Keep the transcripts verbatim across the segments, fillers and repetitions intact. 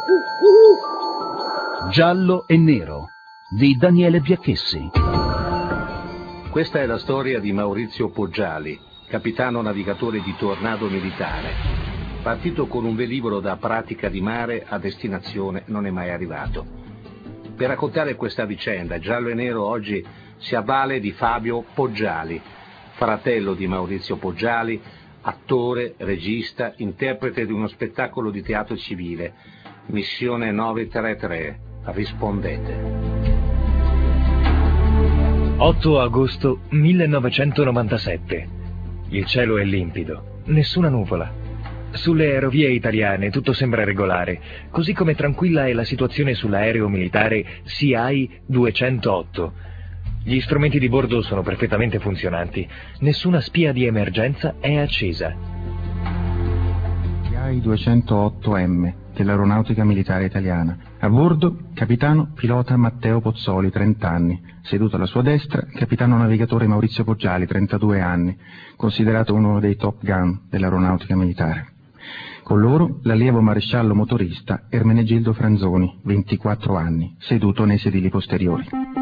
Giallo e nero di Daniele Biacchessi. Questa è la storia di Maurizio Poggiali, capitano navigatore di Tornado Militare. Partito con un velivolo da Pratica di Mare, a destinazione non è mai arrivato. Per raccontare questa vicenda, Giallo e Nero oggi si avvale di Fabio Poggiali, fratello di Maurizio Poggiali, attore, regista, interprete di uno spettacolo di teatro civile, Missione nove tre tre, rispondete. otto agosto millenovecentonovantasette. Il cielo è limpido, nessuna nuvola. Sulle aerovie italiane tutto sembra regolare, così come tranquilla è la situazione sull'aereo militare C I duecentootto. Gli strumenti di bordo sono perfettamente funzionanti, nessuna spia di emergenza è accesa. C I duecentootto M dell'Aeronautica Militare Italiana. A bordo, capitano pilota Matteo Pozzoli, trenta anni. Seduto alla sua destra, capitano navigatore Maurizio Poggiali, trentadue anni, considerato uno dei top gun dell'Aeronautica Militare. Con loro l'allievo maresciallo motorista Ermenegildo Franzoni, ventiquattro anni, seduto nei sedili posteriori.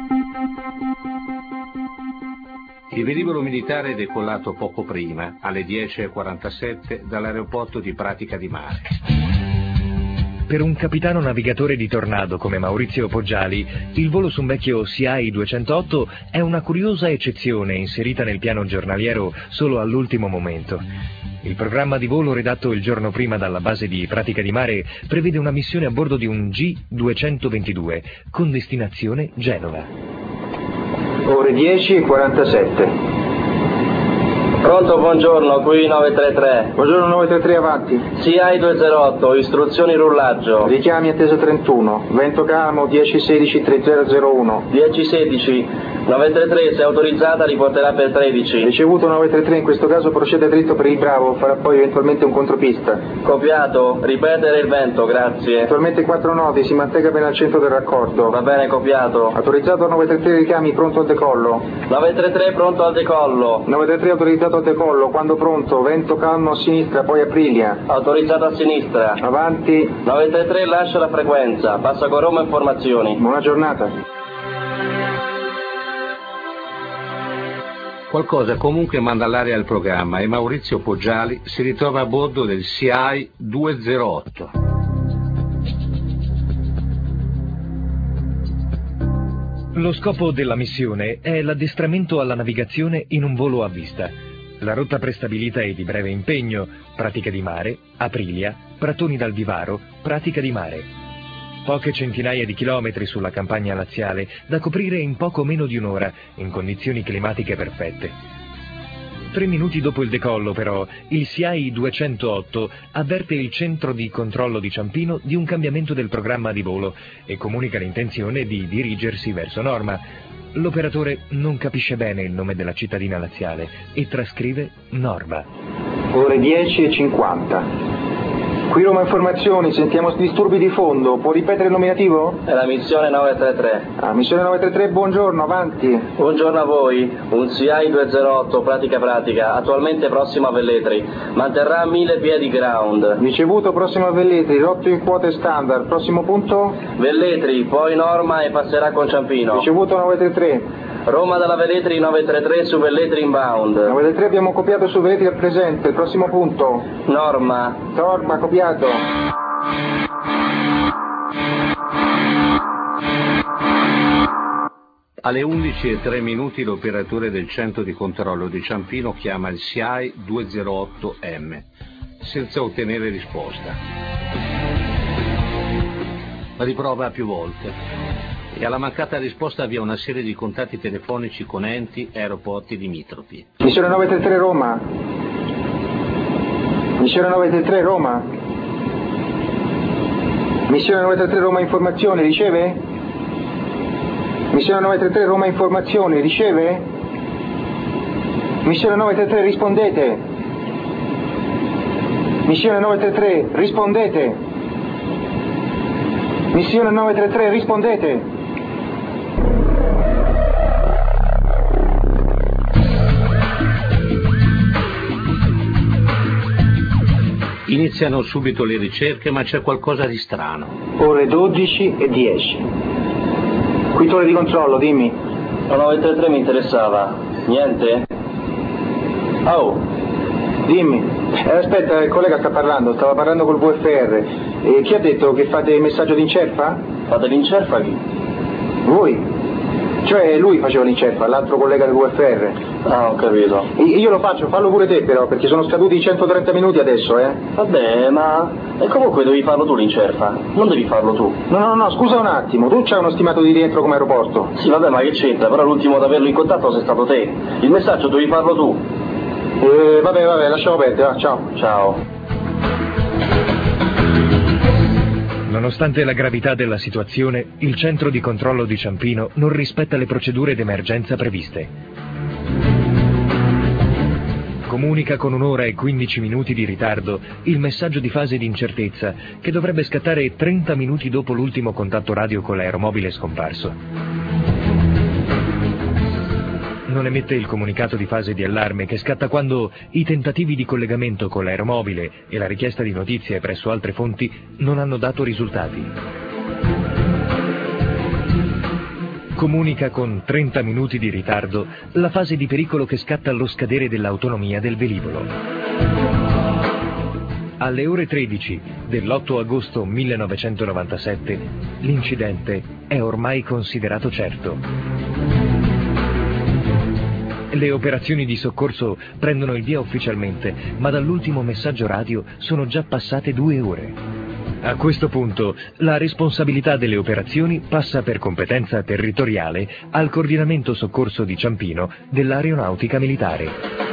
Il velivolo militare è decollato poco prima, alle dieci e quarantasette, dall'aeroporto di Pratica di Mare. Per un capitano navigatore di Tornado come Maurizio Poggiali, il volo su un vecchio C I duecentootto è una curiosa eccezione inserita nel piano giornaliero solo all'ultimo momento. Il programma di volo redatto il giorno prima dalla base di Pratica di Mare prevede una missione a bordo di un G duecentoventidue con destinazione Genova. Ore dieci e quarantasette. Pronto, buongiorno, qui nove tre tre. Buongiorno, nove tre tre, avanti. C I duecentootto, istruzioni rullaggio. Richiami attesa trentuno, vento calmo dieci sedici trenta zero uno. dieci sedici, nove tre tre, se autorizzata riporterà per tredici. Ricevuto nove tre tre, in questo caso procede dritto per il Bravo, farà poi eventualmente un contropista. Copiato, ripetere il vento, grazie. Attualmente quattro nodi, si mantenga bene al centro del raccordo. Va bene, copiato. Autorizzato nove tre tre, richiami, pronto al decollo. nove tre tre, pronto al decollo. nove tre tre, autorizzato al decollo, quando pronto, vento calmo a sinistra, poi Aprilia. Autorizzato a sinistra. Avanti. nove tre tre, lascia la frequenza, passa con Roma informazioni. Buona giornata. Qualcosa comunque manda all'aria il programma e Maurizio Poggiali si ritrova a bordo del C I duecentootto. Lo scopo della missione è l'addestramento alla navigazione in un volo a vista. La rotta prestabilita è di breve impegno, Pratica di Mare, Aprilia, Pratoni dal Vivaro, Pratica di Mare. Poche centinaia di chilometri sulla campagna laziale, da coprire in poco meno di un'ora, in condizioni climatiche perfette. Tre minuti dopo il decollo, però, il C I duecentootto avverte il centro di controllo di Ciampino di un cambiamento del programma di volo e comunica l'intenzione di dirigersi verso Norma. L'operatore non capisce bene il nome della cittadina laziale e trascrive Norma. Ore dieci e cinquanta. Qui Roma Informazioni, sentiamo disturbi di fondo, può ripetere il nominativo? È la missione nove tre tre. Ah, missione nove tre tre, buongiorno, avanti. Buongiorno a voi, un C I duecentootto, pratica pratica, attualmente prossimo a Velletri, manterrà mille piedi ground. Ricevuto, prossimo a Velletri, rotto in quote standard, prossimo punto? Velletri, poi Norma e passerà con Ciampino. Ricevuto nove tre tre. Roma dalla Velletri nove tre tre su Velletri inbound. nove tre tre abbiamo copiato su Velletri al presente, il prossimo punto? Norma. Norma, copiato. Alle undici e tre minuti l'operatore del centro di controllo di Ciampino chiama il C I duecentootto M, senza ottenere risposta. Riprova più volte e alla mancata risposta avvia una serie di contatti telefonici con enti e aeroporti limitrofi. Missione nove tre tre Roma. Missione nove tre tre Roma. Missione nove tre tre Roma Informazioni, riceve? Missione nove tre tre Roma Informazioni, riceve? Missione nove tre tre, rispondete. Missione nove tre tre, rispondete. Missione nove tre tre, rispondete. Iniziano subito le ricerche, ma c'è qualcosa di strano. Ore dodici e dieci. Qui torre di controllo, dimmi. La nove tre tre mi interessava. Niente? Oh! Dimmi. Eh, aspetta, il collega sta parlando, stava parlando col V F R. E chi ha detto che fate il messaggio d'incerfa? Fate l'incerfa chi? Voi? Cioè lui faceva l'incerfa, l'altro collega del V F R. Ah, ho capito. Io lo faccio, fallo pure te però, perché sono scaduti i centotrenta minuti adesso, eh. Vabbè, ma... E comunque devi farlo tu l'incerfa, non devi farlo tu. No, no, no, scusa un attimo, tu c'hai uno stimato di rientro come aeroporto. Sì, vabbè, ma che c'entra? Però l'ultimo ad averlo in contatto sei stato te. Il messaggio devi farlo tu. Eh, vabbè, vabbè, lasciamo perdere, va, ciao. Ciao. Nonostante la gravità della situazione, il centro di controllo di Ciampino non rispetta le procedure d'emergenza previste. Comunica con un'ora e quindici minuti di ritardo il messaggio di fase di incertezza che dovrebbe scattare trenta minuti dopo l'ultimo contatto radio con l'aeromobile scomparso. Non emette il comunicato di fase di allarme che scatta quando i tentativi di collegamento con l'aeromobile e la richiesta di notizie presso altre fonti non hanno dato risultati. Comunica con trenta minuti di ritardo la fase di pericolo che scatta allo scadere dell'autonomia del velivolo. Alle ore tredici dell'otto agosto millenovecentonovantasette l'incidente è ormai considerato certo. Le operazioni di soccorso prendono il via ufficialmente, ma dall'ultimo messaggio radio sono già passate due ore. A questo punto, la responsabilità delle operazioni passa per competenza territoriale al coordinamento soccorso di Ciampino dell'Aeronautica Militare.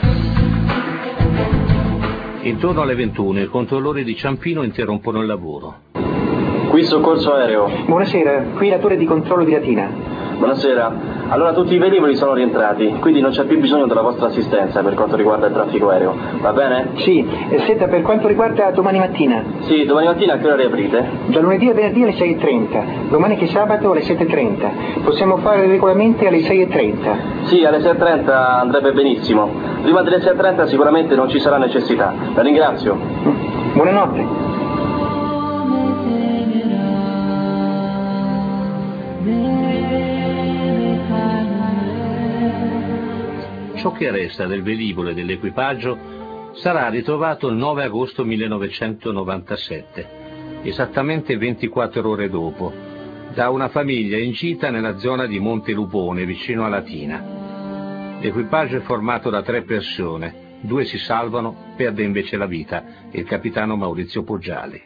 Intorno alle ventuno i controllori di Ciampino interrompono il lavoro. Qui soccorso aereo. Buonasera, qui la torre di controllo di Latina. Buonasera. Allora tutti i velivoli sono rientrati, quindi non c'è più bisogno della vostra assistenza per quanto riguarda il traffico aereo, va bene? Sì, e senta, per quanto riguarda domani mattina? Sì, domani mattina a che ora riaprite? Da lunedì a venerdì alle sei e trenta, domani che è sabato alle sette e trenta. Possiamo fare regolarmente alle sei e trenta. Sì, alle sei e trenta andrebbe benissimo. Prima delle sei e trenta sicuramente non ci sarà necessità. La ringrazio. Buonanotte. Ciò che resta del velivolo e dell'equipaggio sarà ritrovato il nove agosto millenovecentonovantasette, esattamente ventiquattro ore dopo, da una famiglia in gita nella zona di Monte Lupone, vicino a Latina. L'equipaggio è formato da tre persone, due si salvano, perde invece la vita il capitano Maurizio Poggiali.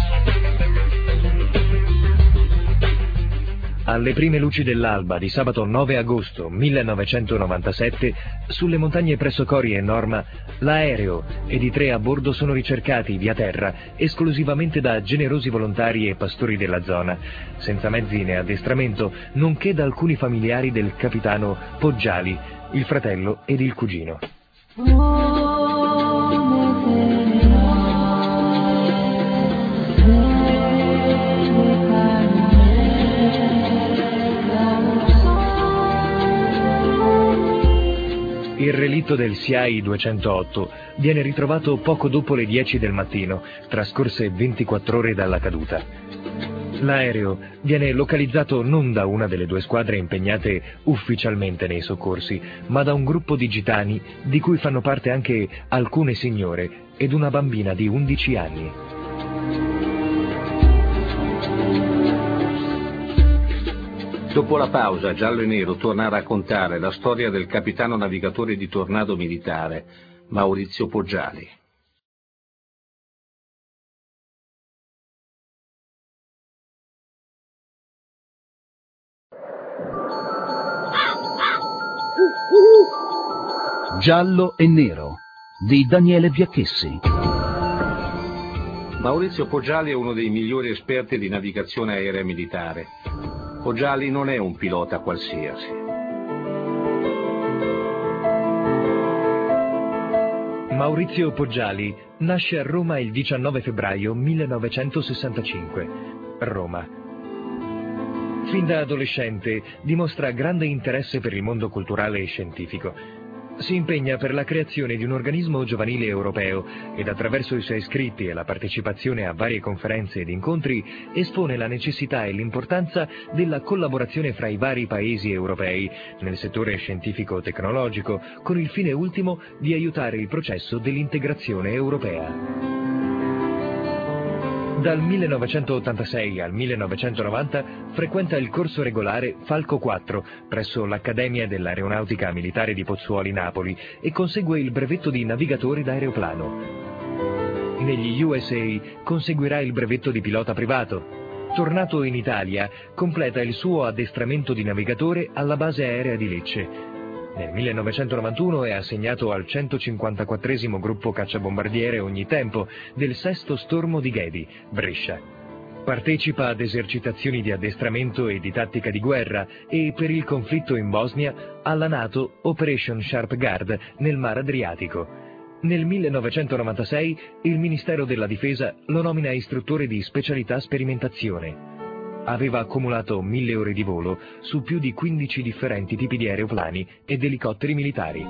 Alle prime luci dell'alba di sabato nove agosto millenovecentonovantasette, sulle montagne presso Corie e Norma, l'aereo ed i tre a bordo sono ricercati via terra esclusivamente da generosi volontari e pastori della zona, senza mezzi né addestramento, nonché da alcuni familiari del capitano Poggiali, il fratello ed il cugino. Il relitto del S I A I duecentootto viene ritrovato poco dopo le dieci del mattino, trascorse ventiquattro ore dalla caduta. L'aereo viene localizzato non da una delle due squadre impegnate ufficialmente nei soccorsi, ma da un gruppo di gitani di cui fanno parte anche alcune signore ed una bambina di undici anni. Dopo la pausa, Giallo e Nero torna a raccontare la storia del capitano navigatore di Tornado Militare, Maurizio Poggiali. Giallo e Nero di Daniele Biacchessi. Maurizio Poggiali è uno dei migliori esperti di navigazione aerea militare. Poggiali non è un pilota qualsiasi. Maurizio Poggiali nasce a Roma il diciannove febbraio millenovecentosessantacinque. Roma. Fin da adolescente dimostra grande interesse per il mondo culturale e scientifico. Si impegna per la creazione di un organismo giovanile europeo ed attraverso i suoi scritti e la partecipazione a varie conferenze ed incontri espone la necessità e l'importanza della collaborazione fra i vari paesi europei nel settore scientifico-tecnologico con il fine ultimo di aiutare il processo dell'integrazione europea. Dal millenovecentottantasei al millenovecentonovanta frequenta il corso regolare Falco quattro presso l'Accademia dell'Aeronautica Militare di Pozzuoli, Napoli e consegue il brevetto di navigatore d'aeroplano. Negli U S A conseguirà il brevetto di pilota privato. Tornato in Italia, completa il suo addestramento di navigatore alla base aerea di Lecce. Nel millenovecentonovantuno è assegnato al centocinquantaquattresimo gruppo cacciabombardiere ogni tempo del sesto stormo di Ghedi, Brescia. Partecipa ad esercitazioni di addestramento e di tattica di guerra e, per il conflitto in Bosnia, alla NATO Operation Sharp Guard nel Mar Adriatico. Nel millenovecentonovantasei il Ministero della Difesa lo nomina istruttore di specialità sperimentazione. Aveva accumulato mille ore di volo su più di quindici differenti tipi di aeroplani ed elicotteri militari.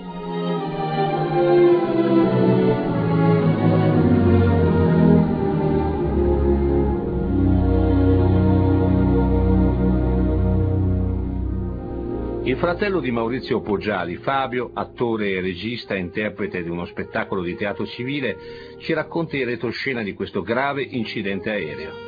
Il fratello di Maurizio Poggiali, Fabio, attore e regista e interprete di uno spettacolo di teatro civile, ci racconta in retroscena di questo grave incidente aereo.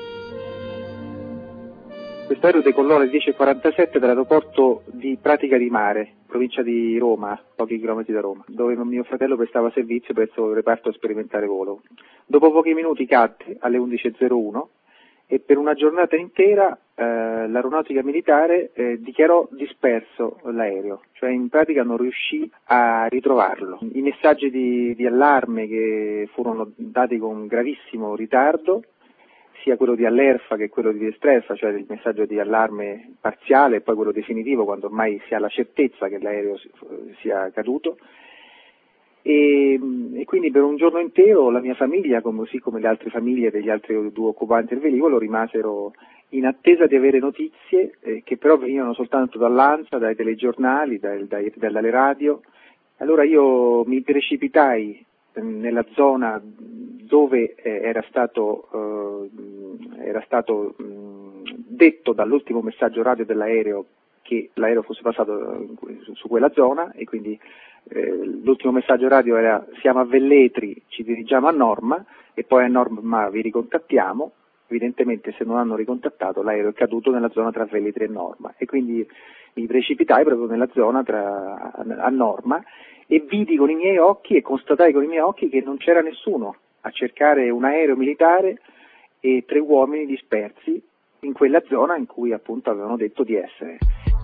Questo aereo decollò alle dieci e quarantasette dall'aeroporto di Pratica di Mare, provincia di Roma, pochi chilometri da Roma, dove mio fratello prestava servizio presso il reparto sperimentale volo. Dopo pochi minuti cadde alle undici e zero uno e per una giornata intera eh, l'aeronautica militare eh, dichiarò disperso l'aereo, cioè in pratica non riuscì a ritrovarlo. I messaggi di, di allarme che furono dati con gravissimo ritardo, sia quello di all'ERFA che quello di Estrelfa, cioè il messaggio di allarme parziale e poi quello definitivo quando ormai si ha la certezza che l'aereo sia caduto. E, e quindi per un giorno intero la mia famiglia, così come le altre famiglie degli altri due occupanti del velivolo, rimasero in attesa di avere notizie eh, che però venivano soltanto dall'ANSA, dai telegiornali, dai, dai, dalle radio. Allora io mi precipitai nella zona dove eh, era stato, eh, era stato mh, detto dall'ultimo messaggio radio dell'aereo che l'aereo fosse passato su, su quella zona, e quindi eh, l'ultimo messaggio radio era: siamo a Velletri, ci dirigiamo a Norma e poi a Norma vi ricontattiamo. Evidentemente se non hanno ricontattato l'aereo è caduto nella zona tra Velletri e Norma, e quindi mi precipitai proprio nella zona tra, a Norma e vidi con i miei occhi e constatai con i miei occhi che non c'era nessuno a cercare un aereo militare e tre uomini dispersi in quella zona in cui appunto avevano detto di essere.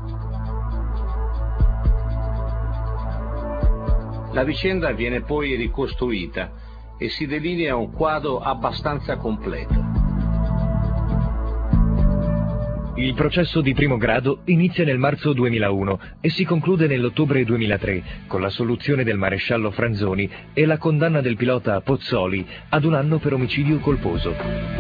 La vicenda viene poi ricostruita e si delinea un quadro abbastanza completo. Il processo di primo grado inizia nel marzo duemilauno e si conclude nell'ottobre duemilatré con l'assoluzione del maresciallo Franzoni e la condanna del pilota Pozzoli ad un anno per omicidio colposo.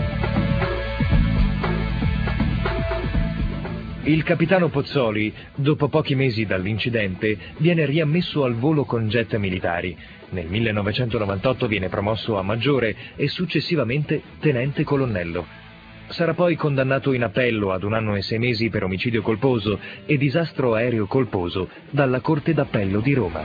Il capitano Pozzoli, dopo pochi mesi dall'incidente, viene riammesso al volo con jet militari. Nel millenovecentonovantotto viene promosso a maggiore e successivamente tenente colonnello. Sarà poi condannato in appello ad un anno e sei mesi per omicidio colposo e disastro aereo colposo dalla Corte d'Appello di Roma.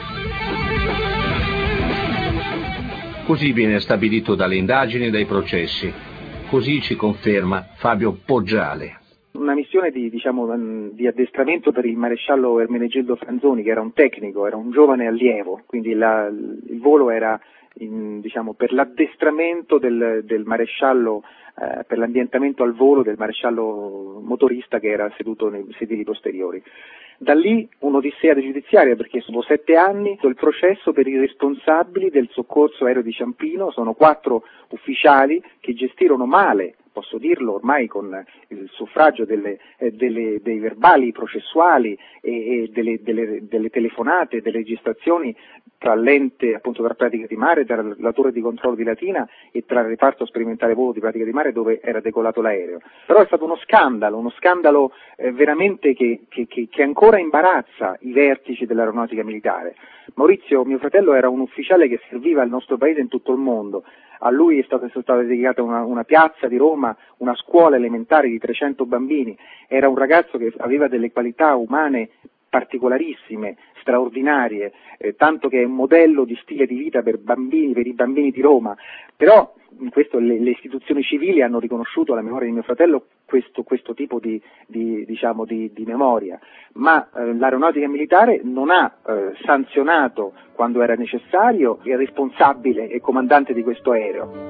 Così viene stabilito dalle indagini e dai processi. Così ci conferma Fabio Poggiali. Una missione di, diciamo, di addestramento per il maresciallo Ermenegildo Franzoni, che era un tecnico, era un giovane allievo, quindi la, il volo era in, diciamo, per l'addestramento del, del maresciallo, eh, per l'ambientamento al volo del maresciallo motorista che era seduto nei sedili posteriori. Da lì un'odissea giudiziaria, perché dopo sette anni il processo per i responsabili del soccorso aereo di Ciampino. Sono quattro ufficiali che gestirono male, posso dirlo ormai con il suffragio delle, eh, delle, dei verbali processuali e, e delle, delle, delle telefonate, delle registrazioni tra l'ente appunto tra pratica di mare, tra la torre di controllo di Latina e tra il reparto sperimentale volo di pratica di mare dove era decolato l'aereo. Però è stato uno scandalo, uno scandalo eh, veramente che, che, che, che ancora imbarazza i vertici dell'aeronautica militare. Maurizio, mio fratello, era un ufficiale che serviva il nostro paese in tutto il mondo. A lui è stata, è stata dedicata una, una piazza di Roma, una scuola elementare di trecento bambini. Era un ragazzo che aveva delle qualità umane particolarissime, straordinarie, eh, tanto che è un modello di stile di vita per bambini, per i bambini di Roma. Però in questo le, le istituzioni civili hanno riconosciuto alla memoria di mio fratello questo, questo tipo di, di, diciamo, di, di memoria, ma eh, l'aeronautica militare non ha eh, sanzionato quando era necessario il responsabile e comandante di questo aereo.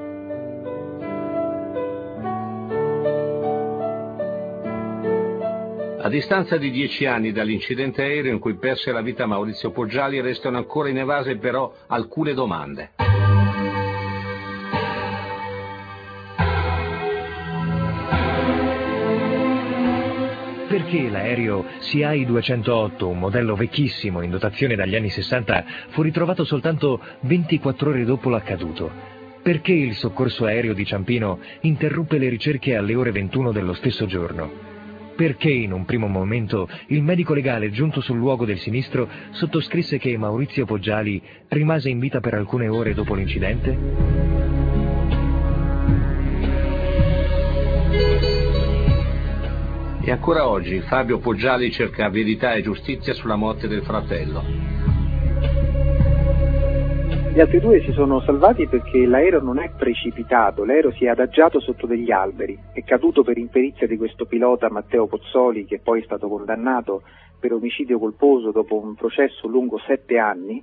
A distanza di dieci anni dall'incidente aereo in cui perse la vita Maurizio Poggiali, restano ancora inevase però alcune domande. Perché l'aereo C I duecentootto, un modello vecchissimo in dotazione dagli anni sessanta, fu ritrovato soltanto ventiquattro ore dopo l'accaduto? Perché il soccorso aereo di Ciampino interruppe le ricerche alle ore ventuno dello stesso giorno? Perché in un primo momento il medico legale giunto sul luogo del sinistro sottoscrisse che Maurizio Poggiali rimase in vita per alcune ore dopo l'incidente? E ancora oggi Fabio Poggiali cerca verità e giustizia sulla morte del fratello. Gli altri due si sono salvati perché l'aereo non è precipitato, l'aereo si è adagiato sotto degli alberi, è caduto per imperizia di questo pilota Matteo Pozzoli, che poi è stato condannato per omicidio colposo dopo un processo lungo sette anni,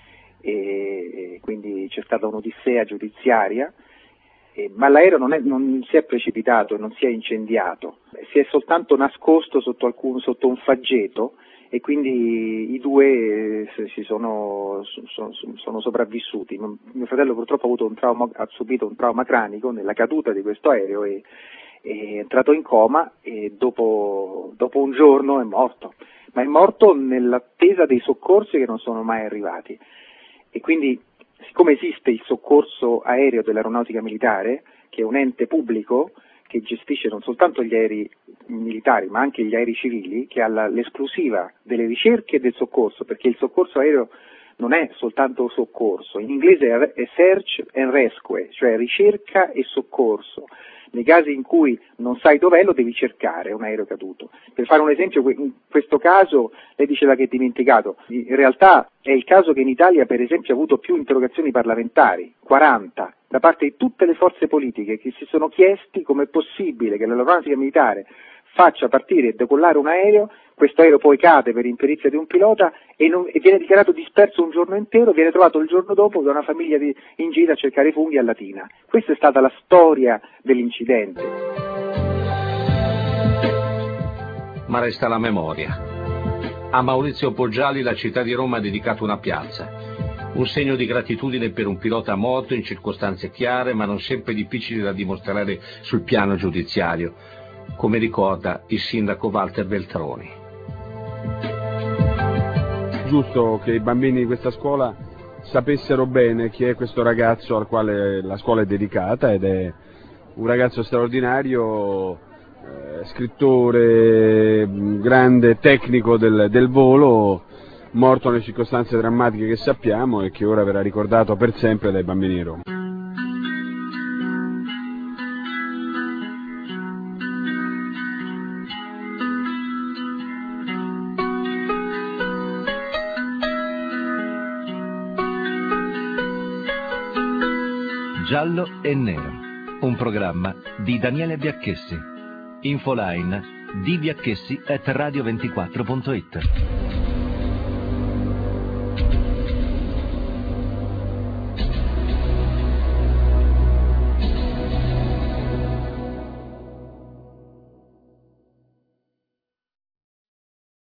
e quindi c'è stata un'odissea giudiziaria, e, ma l'aereo non, è, non si è precipitato e non si è incendiato, si è soltanto nascosto sotto, alcun, sotto un faggeta, e quindi i due eh, si sono, sono, sono sopravvissuti. Mio fratello purtroppo ha, avuto un trauma, ha subito un trauma cranico nella caduta di questo aereo e è entrato in coma e dopo, dopo un giorno è morto, ma è morto nell'attesa dei soccorsi che non sono mai arrivati. E quindi, siccome esiste il soccorso aereo dell'aeronautica militare, che è un ente pubblico che gestisce non soltanto gli aerei militari ma anche gli aerei civili, che ha la, l'esclusiva delle ricerche e del soccorso, perché il soccorso aereo non è soltanto soccorso, in inglese è search and rescue, cioè ricerca e soccorso. Nei casi in cui non sai dov'è lo devi cercare, un aereo caduto. Per fare un esempio, in questo caso lei diceva che è dimenticato, in realtà è il caso che in Italia per esempio ha avuto più interrogazioni parlamentari, quaranta, da parte di tutte le forze politiche che si sono chiesti com'è possibile che l'aeronautica militare faccia partire e decollare un aereo, questo aereo poi cade per imperizia di un pilota e, non, e viene dichiarato disperso un giorno intero, viene trovato il giorno dopo da una famiglia di, in gita a cercare funghi a Latina. Questa è stata la storia dell'incidente. Ma resta la memoria. A Maurizio Poggiali la città di Roma ha dedicato una piazza. Un segno di gratitudine per un pilota morto in circostanze chiare ma non sempre difficili da dimostrare sul piano giudiziario, come ricorda il sindaco Walter Veltroni. Giusto che i bambini di questa scuola sapessero bene chi è questo ragazzo al quale la scuola è dedicata, ed è un ragazzo straordinario, eh, scrittore, grande tecnico del, del volo, morto nelle circostanze drammatiche che sappiamo e che ora verrà ricordato per sempre dai bambini di Roma. Giallo e Nero, un programma di Daniele Biacchessi. Infoline d biacchessi at radio ventiquattro punto it.